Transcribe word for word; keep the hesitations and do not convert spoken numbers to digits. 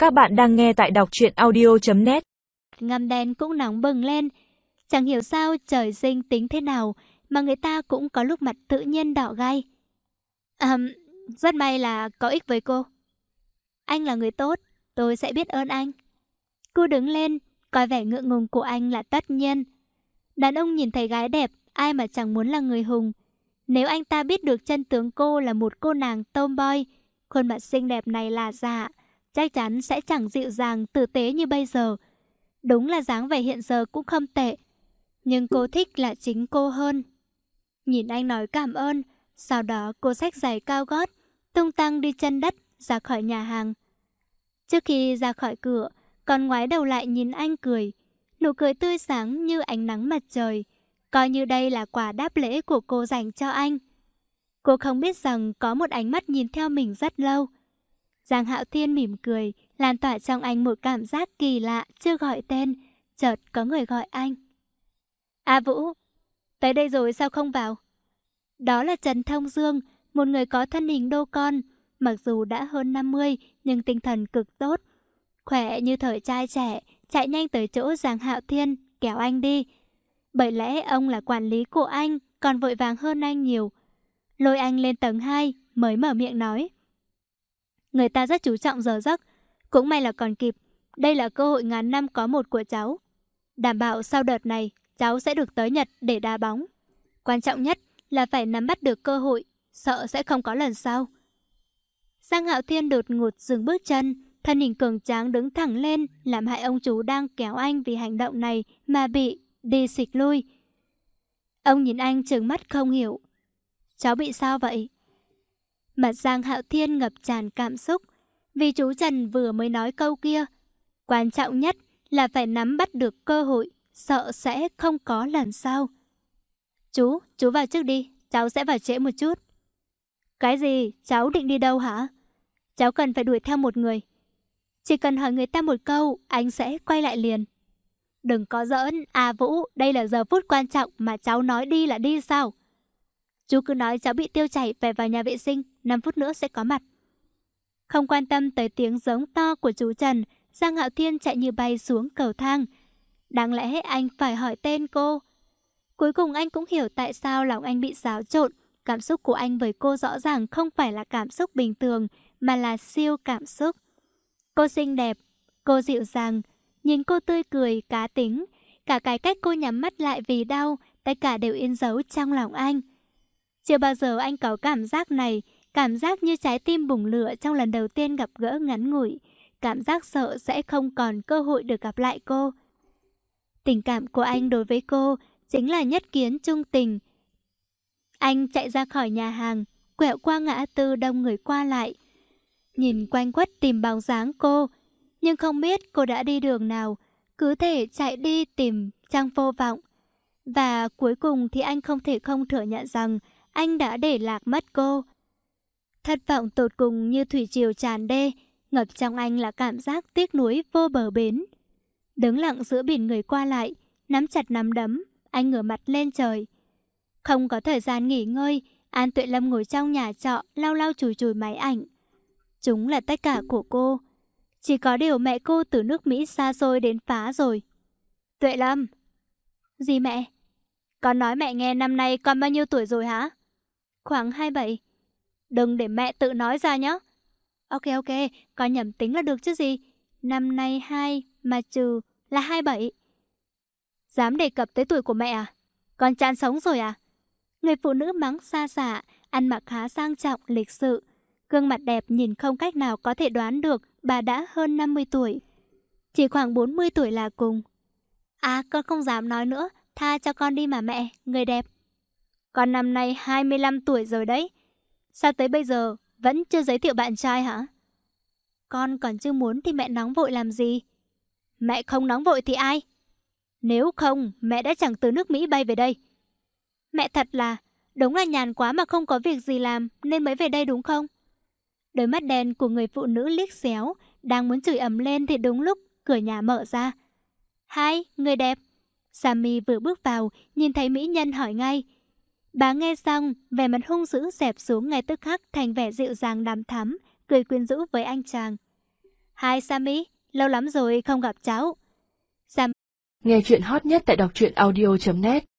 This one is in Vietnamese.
Các bạn đang nghe tại đọc truyện audio chấm net. Ngăm đen cũng nóng bừng lên. Chẳng hiểu sao trời sinh tính thế nào mà người ta cũng có lúc mặt tự nhiên đỏ gai. À, rất may là có ích với cô. Anh là người tốt, tôi sẽ biết ơn anh. Cô đứng lên, coi vẻ ngượng ngùng của anh là tất nhiên. Đàn ông nhìn thấy gái đẹp, ai mà chẳng muốn là người hùng. Nếu anh ta biết được chân tướng cô là một cô nàng tomboy, khuôn mặt xinh đẹp này là giả, chắc chắn sẽ chẳng dịu dàng tử tế như bây giờ. Đúng là dáng vẻ hiện giờ cũng không tệ, nhưng cô thích là chính cô hơn. Nhìn anh nói cảm ơn, sau đó cô xách giày cao gót, tung tăng đi chân đất ra khỏi nhà hàng. Trước khi ra khỏi cửa, còn ngoái đầu lại nhìn anh cười, nụ cười tươi sáng như ánh nắng mặt trời, coi như đây là quà đáp lễ của cô dành cho anh. Cô không biết rằng có một ánh mắt nhìn theo mình rất lâu. Giang Hạo Thiên mỉm cười, lan tỏa trong anh một cảm giác kỳ lạ chưa gọi tên, chợt có người gọi anh. A Vũ, tới đây rồi sao không vào? Đó là Trần Thông Dương, một người có thân hình đô con, mặc dù đã hơn năm mươi nhưng tinh thần cực tốt. Khỏe như thời trai trẻ, chạy nhanh tới chỗ Giang Hạo Thiên, kéo anh đi. Bởi lẽ ông là quản lý của anh, còn vội vàng hơn anh nhiều. Lôi anh lên tầng hai, mới mở miệng nói. Người ta rất chú trọng giờ giấc, cũng may là còn kịp. Đây là cơ hội ngàn năm có một của cháu. Đảm bảo sau đợt này, cháu sẽ được tới Nhật để đá bóng. Quan trọng nhất là phải nắm bắt được cơ hội, sợ sẽ không có lần sau. Giang Hạo Thiên đột ngột dừng bước chân, thân hình cường tráng đứng thẳng lên, làm hại ông chú đang kéo anh vì hành động này mà bị đi xịt lui. Ông nhìn anh trừng mắt không hiểu. Cháu bị sao vậy? Mặt Giang Hạo Thiên ngập tràn cảm xúc, vì chú Trần vừa mới nói câu kia. Quan trọng nhất là phải nắm bắt được cơ hội, sợ sẽ không có lần sau. Chú, chú vào trước đi, cháu sẽ vào trễ một chút. Cái gì? Cháu định đi đâu hả? Cháu cần phải đuổi theo một người. Chỉ cần hỏi người ta một câu, anh sẽ quay lại liền. Đừng có giỡn, à Vũ, đây là giờ phút quan trọng mà cháu nói đi là đi sao? Chú cứ nói cháu bị tiêu chảy, phải vào nhà vệ sinh, năm phút nữa sẽ có mặt. Không quan tâm tới tiếng giống to của chú Trần, Giang Hạo Thiên chạy như bay xuống cầu thang. Đáng lẽ anh phải hỏi tên cô. Cuối cùng anh cũng hiểu tại sao lòng anh bị xáo trộn. Cảm xúc của anh với cô rõ ràng không phải là cảm xúc bình thường, mà là siêu cảm xúc. Cô xinh đẹp, cô dịu dàng, nhìn cô tươi cười, cá tính. Cả cái cách cô nhắm mắt lại vì đau, tất cả đều in dấu trong lòng anh. Chưa bao giờ anh có cảm giác này, cảm giác như trái tim bùng lửa trong lần đầu tiên gặp gỡ ngắn ngủi, cảm giác sợ sẽ không còn cơ hội được gặp lại cô. Tình cảm của anh đối với cô chính là nhất kiến trung tình. Anh chạy ra khỏi nhà hàng, quẹo qua ngã tư đông người qua lại, nhìn quanh quất tìm bóng dáng cô, nhưng không biết cô đã đi đường nào, cứ thể chạy đi tìm trong vô vọng. Và cuối cùng thì anh không thể không thừa nhận rằng anh đã để lạc mất cô. Thất vọng tột cùng như thủy triều tràn đê, ngập trong anh là cảm giác tiếc nuối vô bờ bến. Đứng lặng giữa biển người qua lại, nắm chặt nắm đấm, anh ngửa mặt lên trời. Không có thời gian nghỉ ngơi, An Tuệ Lâm ngồi trong nhà trọ lau lau chùi chùi máy ảnh. Chúng là tất cả của cô. Chỉ có điều mẹ cô từ nước Mỹ xa xôi đến phá rồi. Tuệ Lâm. Gì mẹ? Con nói mẹ nghe năm nay con bao nhiêu tuổi rồi hả? Khoảng hai mươi bảy. Đừng để mẹ tự nói ra nhé. Ok ok, con nhầm tính là được chứ gì. Năm nay hai mà trừ là hai mươi bảy. Dám đề cập tới tuổi của mẹ à? Con chán sống rồi à? Người phụ nữ mắng xa xả, ăn mặc khá sang trọng, lịch sự. Gương mặt đẹp nhìn không cách nào có thể đoán được bà đã hơn năm mươi tuổi. Chỉ khoảng bốn mươi tuổi là cùng. À, con không dám nói nữa, tha cho con đi mà mẹ, người đẹp. Con năm nay hai mươi lăm tuổi rồi đấy. Sao tới bây giờ vẫn chưa giới thiệu bạn trai hả? Con còn chưa muốn thì mẹ nóng vội làm gì? Mẹ không nóng vội thì ai? Nếu không, mẹ đã chẳng từ nước Mỹ bay về đây. Mẹ thật là, đúng là nhàn quá mà không có việc gì làm nên mới về đây đúng không? Đôi mắt đen của người phụ nữ liếc xéo, đang muốn chửi ầm lên thì đúng lúc cửa nhà mở ra. Hai, người đẹp. Sammy vừa bước vào, nhìn thấy mỹ nhân hỏi ngay. Bà nghe xong, vẻ mặt hung dữ xẹp xuống ngay tức khắc thành vẻ dịu dàng đằm thắm, cười quyến rũ với anh chàng. Hi Sammy, lâu lắm rồi không gặp cháu. Sam Nghe chuyện hot nhất tại đọc truyện audio chấm net